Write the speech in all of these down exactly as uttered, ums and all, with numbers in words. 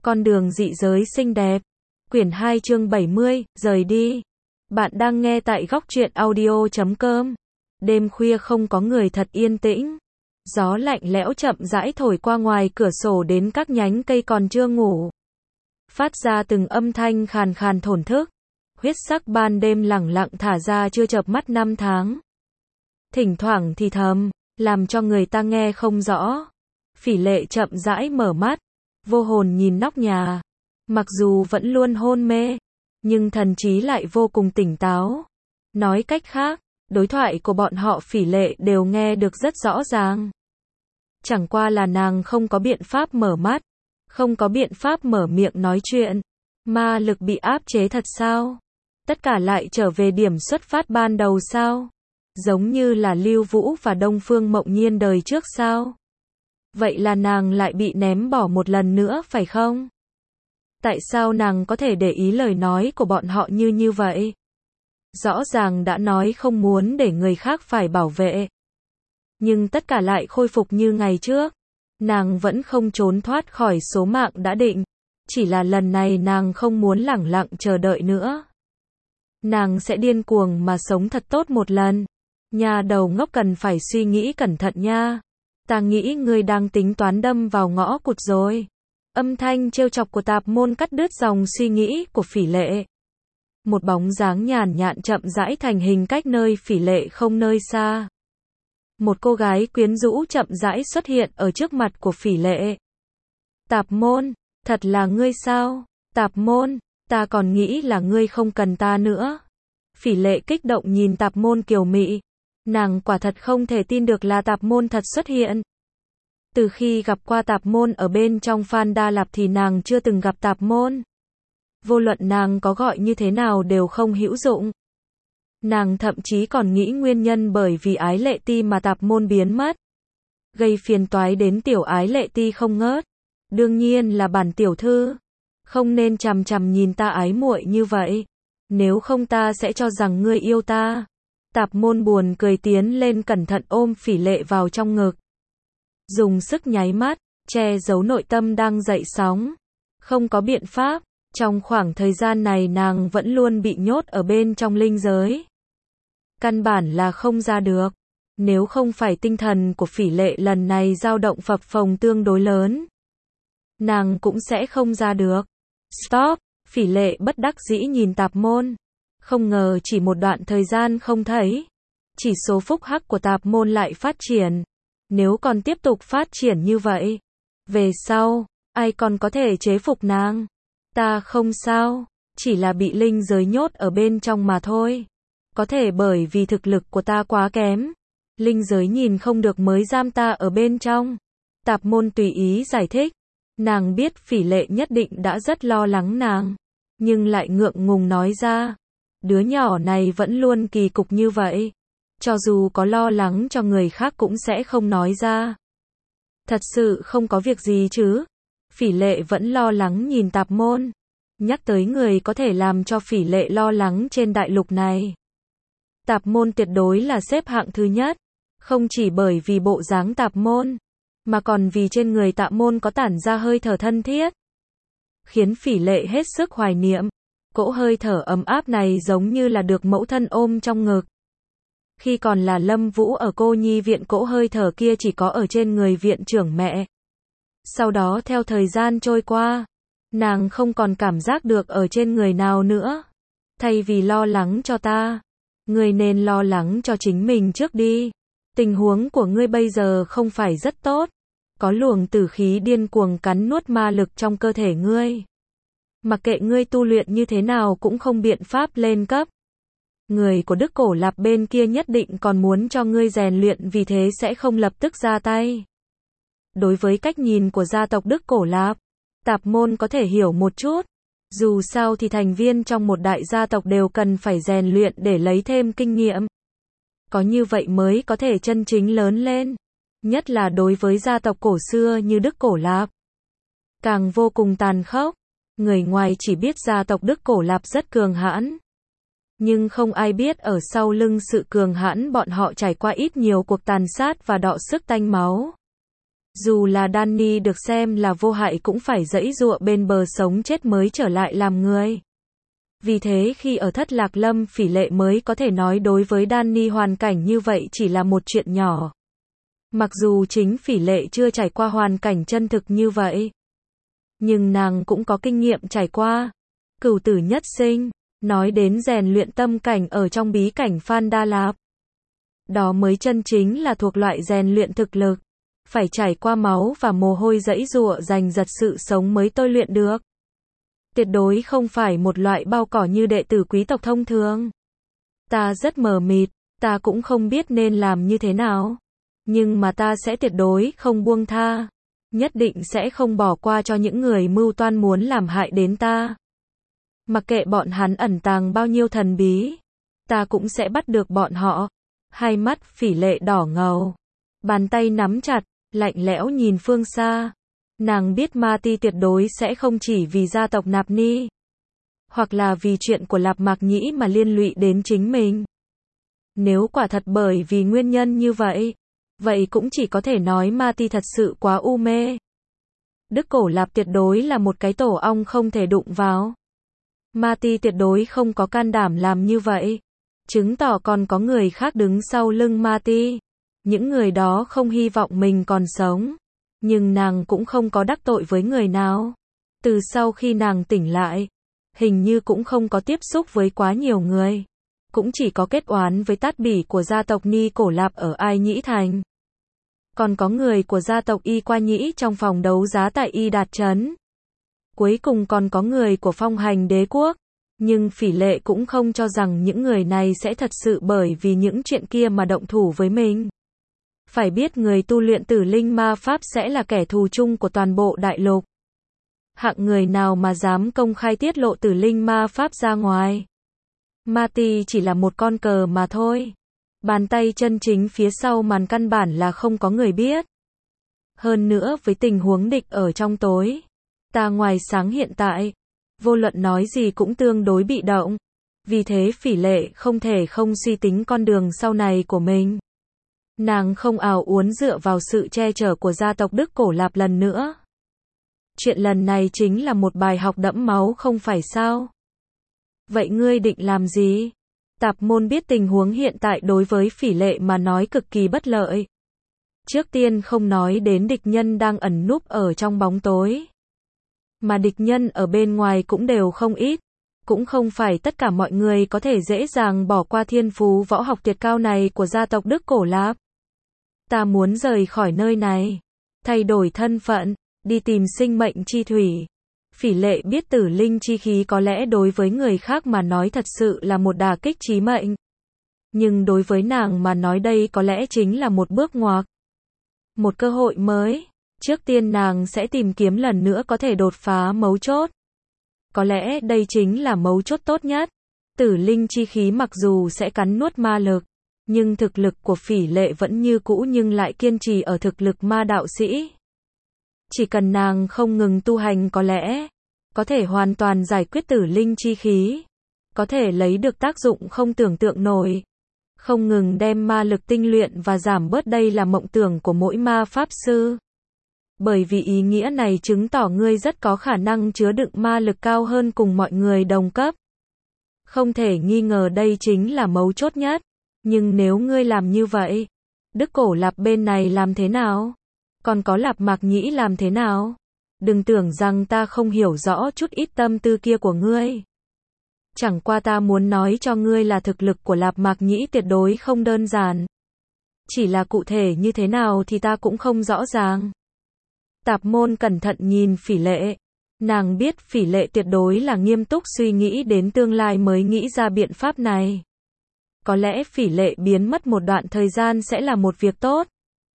Con đường dị giới xinh đẹp. Quyển hai chương bảy mươi, rời đi. Bạn đang nghe tại góc truyện audio chấm com. Đêm khuya không có người thật yên tĩnh. Gió lạnh lẽo chậm rãi thổi qua ngoài cửa sổ đến các nhánh cây còn chưa ngủ. Phát ra từng âm thanh khàn khàn thổn thức. Huyết sắc ban đêm lẳng lặng thả ra chưa chợp mắt năm tháng. Thỉnh thoảng thì thầm, làm cho người ta nghe không rõ. Phỉ Lệ chậm rãi mở mắt, vô hồn nhìn nóc nhà. Mặc dù vẫn luôn hôn mê, nhưng thần trí lại vô cùng tỉnh táo. Nói cách khác, đối thoại của bọn họ Phỉ Lệ đều nghe được rất rõ ràng. Chẳng qua là nàng không có biện pháp mở mắt, không có biện pháp mở miệng nói chuyện. Ma lực bị áp chế thật sao? Tất cả lại trở về điểm xuất phát ban đầu sao? Giống như là Lưu Vũ và Đông Phương Mộng Nhiên đời trước sao? Vậy là nàng lại bị ném bỏ một lần nữa phải không? Tại sao nàng có thể để ý lời nói của bọn họ như như vậy? Rõ ràng đã nói không muốn để người khác phải bảo vệ. Nhưng tất cả lại khôi phục như ngày trước. Nàng vẫn không trốn thoát khỏi số mạng đã định. Chỉ là lần này nàng không muốn lẳng lặng chờ đợi nữa. Nàng sẽ điên cuồng mà sống thật tốt một lần. Nhà đầu ngốc cần phải suy nghĩ cẩn thận nha. Ta nghĩ ngươi đang tính toán đâm vào ngõ cụt rồi. Âm thanh trêu chọc của Tạp Môn cắt đứt dòng suy nghĩ của Phỉ Lệ. Một bóng dáng nhàn nhạn chậm rãi thành hình cách nơi Phỉ Lệ không nơi xa. Một cô gái quyến rũ chậm rãi xuất hiện ở trước mặt của Phỉ Lệ. Tạp Môn, thật là ngươi sao? Tạp Môn, ta còn nghĩ là ngươi không cần ta nữa. Phỉ Lệ kích động nhìn Tạp Môn kiều mị. Nàng quả thật không thể tin được là Tạp Môn thật xuất hiện. Từ khi gặp qua Tạp Môn ở bên trong Phan Đa Lạp thì nàng chưa từng gặp Tạp Môn. Vô luận nàng có gọi như thế nào đều không hữu dụng. Nàng thậm chí còn nghĩ nguyên nhân bởi vì Ái Lệ Ti mà Tạp Môn biến mất. Gây phiền toái đến tiểu Ái Lệ Ti không ngớt. Đương nhiên là bản tiểu thư. Không nên chằm chằm nhìn ta ái muội như vậy. Nếu không ta sẽ cho rằng ngươi yêu ta. Tạp Môn buồn cười tiến lên cẩn thận ôm Phỉ Lệ vào trong ngực. Dùng sức nháy mắt, che giấu nội tâm đang dậy sóng. Không có biện pháp, trong khoảng thời gian này nàng vẫn luôn bị nhốt ở bên trong linh giới. Căn bản là không ra được. Nếu không phải tinh thần của Phỉ Lệ lần này dao động phập phồng tương đối lớn, nàng cũng sẽ không ra được. Stop, Phỉ Lệ bất đắc dĩ nhìn Tạp Môn. Không ngờ chỉ một đoạn thời gian không thấy, chỉ số phúc hắc của Tạp Môn lại phát triển. Nếu còn tiếp tục phát triển như vậy, về sau, ai còn có thể chế phục nàng? Ta không sao, chỉ là bị linh giới nhốt ở bên trong mà thôi. Có thể bởi vì thực lực của ta quá kém, linh giới nhìn không được mới giam ta ở bên trong. Tạp Môn tùy ý giải thích. Nàng biết Phỉ Lệ nhất định đã rất lo lắng nàng, nhưng lại ngượng ngùng nói ra. Đứa nhỏ này vẫn luôn kỳ cục như vậy. Cho dù có lo lắng cho người khác cũng sẽ không nói ra. Thật sự không có việc gì chứ? Phỉ Lệ vẫn lo lắng nhìn Tạp Môn. Nhắc tới người có thể làm cho Phỉ Lệ lo lắng trên đại lục này. Tạp Môn tuyệt đối là xếp hạng thứ nhất. Không chỉ bởi vì bộ dáng Tạp Môn, mà còn vì trên người Tạp Môn có tản ra hơi thở thân thiết. Khiến Phỉ Lệ hết sức hoài niệm. Cỗ hơi thở ấm áp này giống như là được mẫu thân ôm trong ngực. Khi còn là Lâm Vũ ở cô nhi viện cỗ hơi thở kia chỉ có ở trên người viện trưởng mẹ. Sau đó theo thời gian trôi qua, nàng không còn cảm giác được ở trên người nào nữa. Thay vì lo lắng cho ta, ngươi nên lo lắng cho chính mình trước đi. Tình huống của ngươi bây giờ không phải rất tốt. Có luồng tử khí điên cuồng cắn nuốt ma lực trong cơ thể ngươi. Mặc kệ ngươi tu luyện như thế nào cũng không biện pháp lên cấp. Người của Đức Cổ Lạp bên kia nhất định còn muốn cho ngươi rèn luyện, vì thế sẽ không lập tức ra tay. Đối với cách nhìn của gia tộc Đức Cổ Lạp, Tạp Môn có thể hiểu một chút. Dù sao thì thành viên trong một đại gia tộc đều cần phải rèn luyện để lấy thêm kinh nghiệm. Có như vậy mới có thể chân chính lớn lên. Nhất là đối với gia tộc cổ xưa như Đức Cổ Lạp. Càng vô cùng tàn khốc. Người ngoài chỉ biết gia tộc Đức Cổ Lạp rất cường hãn. Nhưng không ai biết ở sau lưng sự cường hãn bọn họ trải qua ít nhiều cuộc tàn sát và đọ sức tanh máu. Dù là Danny được xem là vô hại cũng phải giãy giụa bên bờ sống chết mới trở lại làm người. Vì thế khi ở Thất Lạc Lâm, Phỉ Lệ mới có thể nói đối với Danny hoàn cảnh như vậy chỉ là một chuyện nhỏ. Mặc dù chính Phỉ Lệ chưa trải qua hoàn cảnh chân thực như vậy, nhưng nàng cũng có kinh nghiệm trải qua. Cửu tử nhất sinh, nói đến rèn luyện tâm cảnh ở trong bí cảnh Phan Đa Lạp. Đó mới chân chính là thuộc loại rèn luyện thực lực. Phải trải qua máu và mồ hôi giãy giụa giành giật sự sống mới tôi luyện được. Tuyệt đối không phải một loại bao cỏ như đệ tử quý tộc thông thường. Ta rất mờ mịt, ta cũng không biết nên làm như thế nào. Nhưng mà ta sẽ tuyệt đối không buông tha. Nhất định sẽ không bỏ qua cho những người mưu toan muốn làm hại đến ta. Mặc kệ bọn hắn ẩn tàng bao nhiêu thần bí, ta cũng sẽ bắt được bọn họ. Hai mắt Phỉ Lệ đỏ ngầu, bàn tay nắm chặt, lạnh lẽo nhìn phương xa. Nàng biết Ma Ti tuyệt đối sẽ không chỉ vì gia tộc Nạp Ni, hoặc là vì chuyện của Lạp Mạc Nhĩ mà liên lụy đến chính mình. Nếu quả thật bởi vì nguyên nhân như vậy, vậy cũng chỉ có thể nói Ma Ti thật sự quá u mê. Đức Cổ Lạp tuyệt đối là một cái tổ ong không thể đụng vào. Ma Ti tuyệt đối không có can đảm làm như vậy. Chứng tỏ còn có người khác đứng sau lưng Ma Ti. Những người đó không hy vọng mình còn sống. Nhưng nàng cũng không có đắc tội với người nào. Từ sau khi nàng tỉnh lại, hình như cũng không có tiếp xúc với quá nhiều người. Cũng chỉ có kết oán với tát bỉ của gia tộc Ni Cổ Lạp ở Ai Nhĩ Thành. Còn có người của gia tộc Y Qua Nhĩ trong phòng đấu giá tại Y Đạt Trấn. Cuối cùng còn có người của Phong Hành Đế Quốc. Nhưng Phỉ Lệ cũng không cho rằng những người này sẽ thật sự bởi vì những chuyện kia mà động thủ với mình. Phải biết người tu luyện Tử Linh Ma Pháp sẽ là kẻ thù chung của toàn bộ đại lục. Hạng người nào mà dám công khai tiết lộ Tử Linh Ma Pháp ra ngoài. Ma Ti chỉ là một con cờ mà thôi. Bàn tay chân chính phía sau màn căn bản là không có người biết. Hơn nữa với tình huống địch ở trong tối, ta ngoài sáng hiện tại, vô luận nói gì cũng tương đối bị động. Vì thế Phỉ Lệ không thể không suy tính con đường sau này của mình. Nàng không ào uốn dựa vào sự che chở của gia tộc Đức Cổ Lạp lần nữa. Chuyện lần này chính là một bài học đẫm máu không phải sao? Vậy ngươi định làm gì? Tạp môn biết tình huống hiện tại đối với Phỉ Lệ mà nói cực kỳ bất lợi. Trước tiên không nói đến địch nhân đang ẩn núp ở trong bóng tối. Mà địch nhân ở bên ngoài cũng đều không ít. Cũng không phải tất cả mọi người có thể dễ dàng bỏ qua thiên phú võ học tuyệt cao này của gia tộc Đức Cổ Lạp. Ta muốn rời khỏi nơi này, thay đổi thân phận, đi tìm sinh mệnh chi thủy. Phỉ Lệ biết Tử Linh chi khí có lẽ đối với người khác mà nói thật sự là một đả kích chí mệnh. Nhưng đối với nàng mà nói đây có lẽ chính là một bước ngoặt. Một cơ hội mới. Trước tiên nàng sẽ tìm kiếm lần nữa có thể đột phá mấu chốt. Có lẽ đây chính là mấu chốt tốt nhất. Tử Linh chi khí mặc dù sẽ cắn nuốt ma lực, nhưng thực lực của Phỉ Lệ vẫn như cũ nhưng lại kiên trì ở thực lực ma đạo sĩ. Chỉ cần nàng không ngừng tu hành có lẽ có thể hoàn toàn giải quyết Tử Linh chi khí, có thể lấy được tác dụng không tưởng tượng nổi. Không ngừng đem ma lực tinh luyện và giảm bớt đây là mộng tưởng của mỗi ma pháp sư. Bởi vì ý nghĩa này chứng tỏ ngươi rất có khả năng chứa đựng ma lực cao hơn cùng mọi người đồng cấp. Không thể nghi ngờ đây chính là mấu chốt nhất. Nhưng nếu ngươi làm như vậy, Đức Cổ Lạp bên này làm thế nào? Còn có Lạp Mạc Nhĩ làm thế nào? Đừng tưởng rằng ta không hiểu rõ chút ít tâm tư kia của ngươi. Chẳng qua ta muốn nói cho ngươi là thực lực của Lạp Mạc Nhĩ tuyệt đối không đơn giản. Chỉ là cụ thể như thế nào thì ta cũng không rõ ràng. Tạp môn cẩn thận nhìn Phỉ Lệ. Nàng biết Phỉ Lệ tuyệt đối là nghiêm túc suy nghĩ đến tương lai mới nghĩ ra biện pháp này. Có lẽ Phỉ Lệ biến mất một đoạn thời gian sẽ là một việc tốt.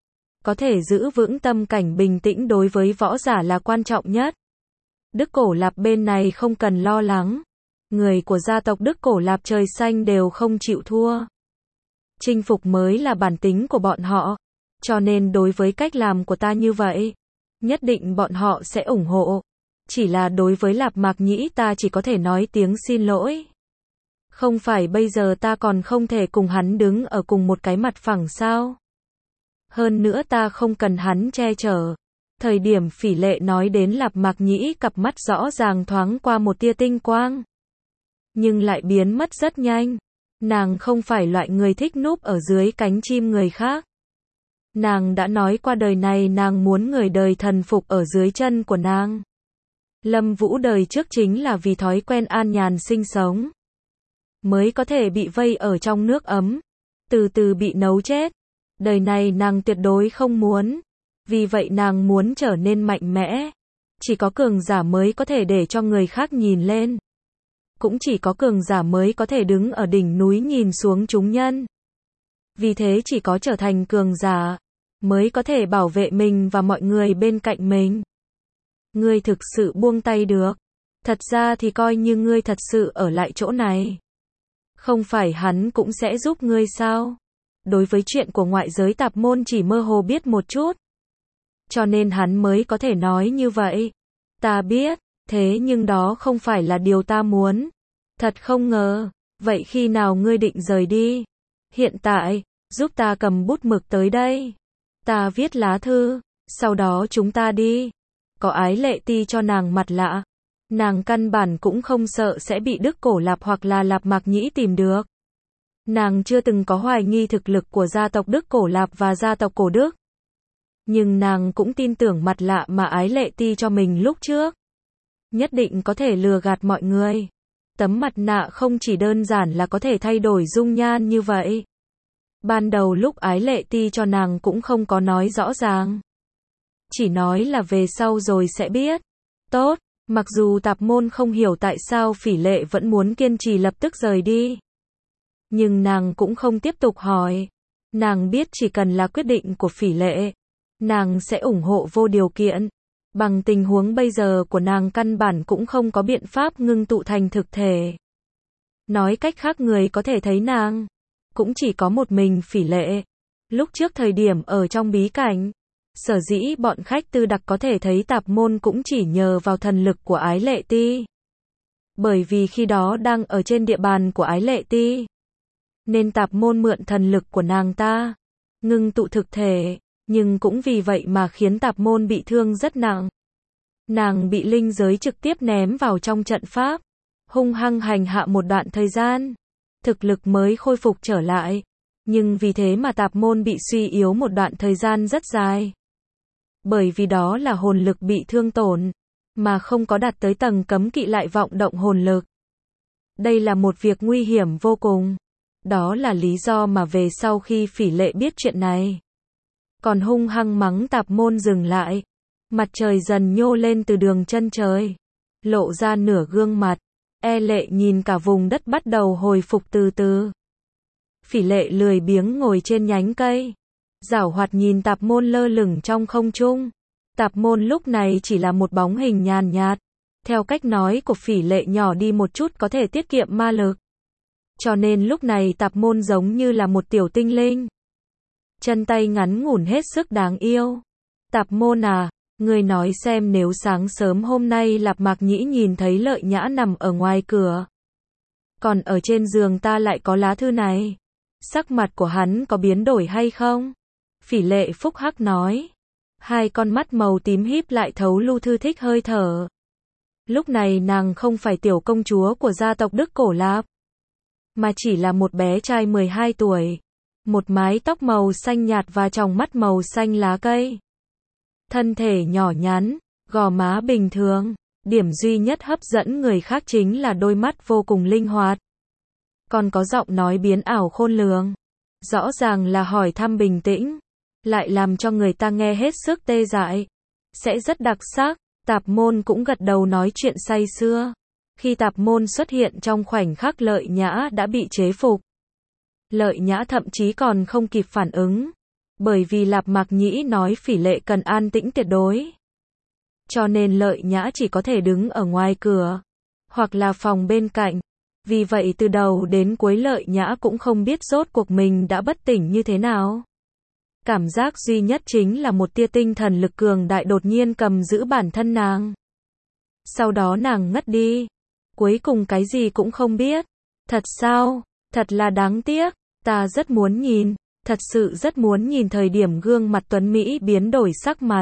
Có thể giữ vững tâm cảnh bình tĩnh đối với võ giả là quan trọng nhất. Đức Cổ Lạp bên này không cần lo lắng. Người của gia tộc Đức Cổ Lạp trời xanh đều không chịu thua. Chinh phục mới là bản tính của bọn họ. Cho nên đối với cách làm của ta như vậy, nhất định bọn họ sẽ ủng hộ. Chỉ là đối với Lạp Mạc Nhĩ ta chỉ có thể nói tiếng xin lỗi. Không phải bây giờ ta còn không thể cùng hắn đứng ở cùng một cái mặt phẳng sao? Hơn nữa ta không cần hắn che chở. Thời điểm Phỉ Lệ nói đến Lạp Mạc Nhĩ, cặp mắt rõ ràng thoáng qua một tia tinh quang. Nhưng lại biến mất rất nhanh. Nàng không phải loại người thích núp ở dưới cánh chim người khác. Nàng đã nói qua đời này nàng muốn người đời thần phục ở dưới chân của nàng. Lâm Vũ đời trước chính là vì thói quen an nhàn sinh sống, mới có thể bị vây ở trong nước ấm, từ từ bị nấu chết. Đời này nàng tuyệt đối không muốn. Vì vậy nàng muốn trở nên mạnh mẽ. Chỉ có cường giả mới có thể để cho người khác nhìn lên. Cũng chỉ có cường giả mới có thể đứng ở đỉnh núi nhìn xuống chúng nhân. Vì thế chỉ có trở thành cường giả, mới có thể bảo vệ mình và mọi người bên cạnh mình. Ngươi thực sự buông tay được. Thật ra thì coi như ngươi thật sự ở lại chỗ này, không phải hắn cũng sẽ giúp ngươi sao? Đối với chuyện của ngoại giới tạp môn chỉ mơ hồ biết một chút. Cho nên hắn mới có thể nói như vậy. Ta biết, thế nhưng đó không phải là điều ta muốn. Thật không ngờ. Vậy khi nào ngươi định rời đi? Hiện tại, giúp ta cầm bút mực tới đây. Ta viết lá thư, sau đó chúng ta đi. Có Ái Lệ Ti cho nàng mặt lạ. Nàng căn bản cũng không sợ sẽ bị Đức Cổ Lạp hoặc là Lạp Mạc Nhĩ tìm được. Nàng chưa từng có hoài nghi thực lực của gia tộc Đức Cổ Lạp và gia tộc Cổ Đức. Nhưng nàng cũng tin tưởng mặt lạ mà Ái Lệ Ti cho mình lúc trước. Nhất định có thể lừa gạt mọi người. Tấm mặt nạ không chỉ đơn giản là có thể thay đổi dung nhan như vậy. Ban đầu lúc Ái Lệ Ti cho nàng cũng không có nói rõ ràng. Chỉ nói là về sau rồi sẽ biết. Tốt, mặc dù tạp môn không hiểu tại sao Phỉ Lệ vẫn muốn kiên trì lập tức rời đi. Nhưng nàng cũng không tiếp tục hỏi. Nàng biết chỉ cần là quyết định của Phỉ Lệ, nàng sẽ ủng hộ vô điều kiện. Bằng tình huống bây giờ của nàng căn bản cũng không có biện pháp ngưng tụ thành thực thể. Nói cách khác người có thể thấy nàng, cũng chỉ có một mình Phỉ Lệ. Lúc trước thời điểm ở trong bí cảnh, sở dĩ bọn khách tư đặc có thể thấy tạp môn cũng chỉ nhờ vào thần lực của Ái Lệ Ti. Bởi vì khi đó đang ở trên địa bàn của Ái Lệ Ti, nên tạp môn mượn thần lực của nàng ta, ngưng tụ thực thể, nhưng cũng vì vậy mà khiến tạp môn bị thương rất nặng. Nàng bị linh giới trực tiếp ném vào trong trận pháp, hung hăng hành hạ một đoạn thời gian, thực lực mới khôi phục trở lại. Nhưng vì thế mà tạp môn bị suy yếu một đoạn thời gian rất dài. Bởi vì đó là hồn lực bị thương tổn, mà không có đạt tới tầng cấm kỵ lại vọng động hồn lực. Đây là một việc nguy hiểm vô cùng. Đó là lý do mà về sau khi Phỉ Lệ biết chuyện này, còn hung hăng mắng tạp môn dừng lại. Mặt trời dần nhô lên từ đường chân trời, lộ ra nửa gương mặt. E Lệ nhìn cả vùng đất bắt đầu hồi phục từ từ. Phỉ Lệ lười biếng ngồi trên nhánh cây, giảo hoạt nhìn tạp môn lơ lửng trong không trung. Tạp môn lúc này chỉ là một bóng hình nhàn nhạt. Theo cách nói của Phỉ Lệ, nhỏ đi một chút có thể tiết kiệm ma lực. Cho nên lúc này tạp môn giống như là một tiểu tinh linh. Chân tay ngắn ngủn hết sức đáng yêu. Tạp môn à, ngươi nói xem nếu sáng sớm hôm nay Lạp Mạc Nhĩ nhìn thấy Lợi Nhã nằm ở ngoài cửa, còn ở trên giường ta lại có lá thư này, sắc mặt của hắn có biến đổi hay không? Phỉ Lệ phúc hắc nói. Hai con mắt màu tím híp lại thấu lưu thư thích hơi thở. Lúc này nàng không phải tiểu công chúa của gia tộc Đức Cổ Lạp, mà chỉ là một bé trai mười hai tuổi, một mái tóc màu xanh nhạt và tròng mắt màu xanh lá cây. Thân thể nhỏ nhắn, gò má bình thường, điểm duy nhất hấp dẫn người khác chính là đôi mắt vô cùng linh hoạt. Còn có giọng nói biến ảo khôn lường, rõ ràng là hỏi thăm bình tĩnh, lại làm cho người ta nghe hết sức tê dại. Sẽ rất đặc sắc. Tạp môn cũng gật đầu nói chuyện say sưa. Khi tạp môn xuất hiện trong khoảnh khắc Lợi Nhã đã bị chế phục. Lợi Nhã thậm chí còn không kịp phản ứng. Bởi vì Lạp Mạc Nhĩ nói Phỉ Lệ cần an tĩnh tuyệt đối. Cho nên Lợi Nhã chỉ có thể đứng ở ngoài cửa, hoặc là phòng bên cạnh. Vì vậy từ đầu đến cuối Lợi Nhã cũng không biết rốt cuộc mình đã bất tỉnh như thế nào. Cảm giác duy nhất chính là một tia tinh thần lực cường đại đột nhiên cầm giữ bản thân nàng. Sau đó nàng ngất đi. Cuối cùng cái gì cũng không biết. Thật sao? Thật là đáng tiếc. Ta rất muốn nhìn. Thật sự rất muốn nhìn thời điểm gương mặt tuấn Mỹ biến đổi sắc mặt.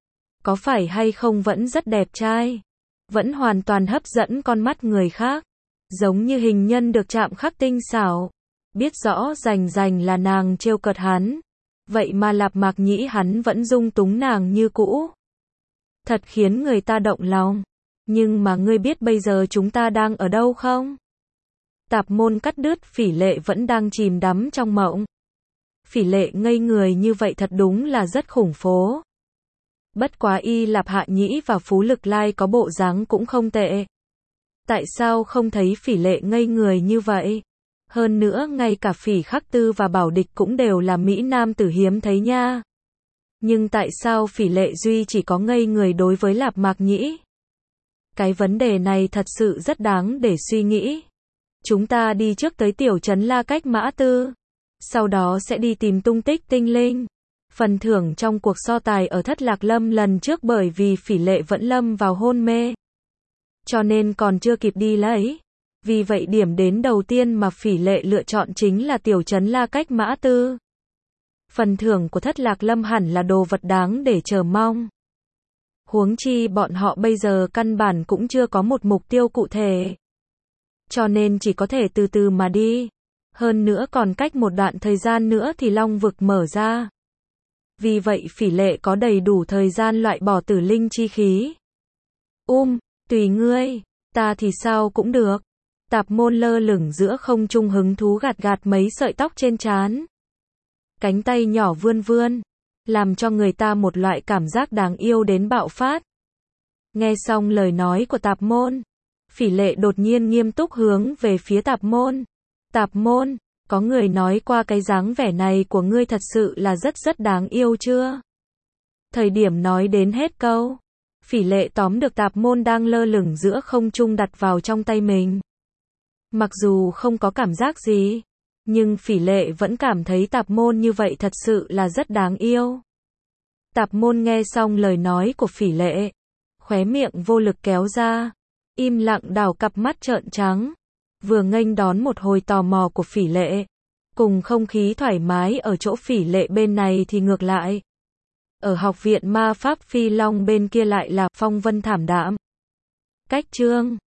Có phải hay không vẫn rất đẹp trai. Vẫn hoàn toàn hấp dẫn con mắt người khác. Giống như hình nhân được chạm khắc tinh xảo. Biết rõ rành rành là nàng trêu cợt hắn. Vậy mà Lạp Mạc Nhĩ hắn vẫn dung túng nàng như cũ. Thật khiến người ta động lòng. Nhưng mà ngươi biết bây giờ chúng ta đang ở đâu không? Tạp Môn cắt đứt, Phỉ Lệ vẫn đang chìm đắm trong mộng. Phỉ Lệ ngây người như vậy thật đúng là rất khủng phố. Bất quá Y Lạp Hạ Nhĩ và Phú Lực Lai có bộ dáng cũng không tệ. Tại sao không thấy Phỉ Lệ ngây người như vậy? Hơn nữa ngay cả Phỉ Khắc Tư và Bảo Địch cũng đều là Mỹ Nam tử hiếm thấy nha. Nhưng tại sao Phỉ Lệ duy chỉ có ngây người đối với Lạp Mạc Nhĩ? Cái vấn đề này thật sự rất đáng để suy nghĩ. Chúng ta đi trước tới tiểu trấn La Cách Mã Tư. Sau đó sẽ đi tìm tung tích tinh linh. Phần thưởng trong cuộc so tài ở Thất Lạc Lâm lần trước bởi vì Phỉ Lệ vẫn lâm vào hôn mê. Cho nên còn chưa kịp đi lấy. Vì vậy điểm đến đầu tiên mà Phỉ Lệ lựa chọn chính là tiểu trấn La Cách Mã Tư. Phần thưởng của Thất Lạc Lâm hẳn là đồ vật đáng để chờ mong. Huống chi bọn họ bây giờ căn bản cũng chưa có một mục tiêu cụ thể. Cho nên chỉ có thể từ từ mà đi. Hơn nữa còn cách một đoạn thời gian nữa thì Long Vực mở ra. Vì vậy Phỉ Lệ có đầy đủ thời gian loại bỏ tử linh chi khí. Um, tùy ngươi, ta thì sao cũng được. Tạp Môn lơ lửng giữa không trung hứng thú gạt gạt mấy sợi tóc trên trán. Cánh tay nhỏ vươn vươn, làm cho người ta một loại cảm giác đáng yêu đến bạo phát. Nghe xong lời nói của Tạp Môn, Phỉ Lệ đột nhiên nghiêm túc hướng về phía Tạp Môn. Tạp Môn, có người nói qua cái dáng vẻ này của ngươi thật sự là rất rất đáng yêu chưa? Thời điểm nói đến hết câu, Phỉ Lệ tóm được Tạp Môn đang lơ lửng giữa không trung đặt vào trong tay mình. Mặc dù không có cảm giác gì, nhưng Phỉ Lệ vẫn cảm thấy Tạp Môn như vậy thật sự là rất đáng yêu. Tạp Môn nghe xong lời nói của Phỉ Lệ, khóe miệng vô lực kéo ra, im lặng đảo cặp mắt trợn trắng, vừa nghênh đón một hồi tò mò của Phỉ Lệ, cùng không khí thoải mái ở chỗ Phỉ Lệ bên này thì ngược lại. Ở học viện ma pháp Phi Long bên kia lại là phong vân thảm đạm. Cách chương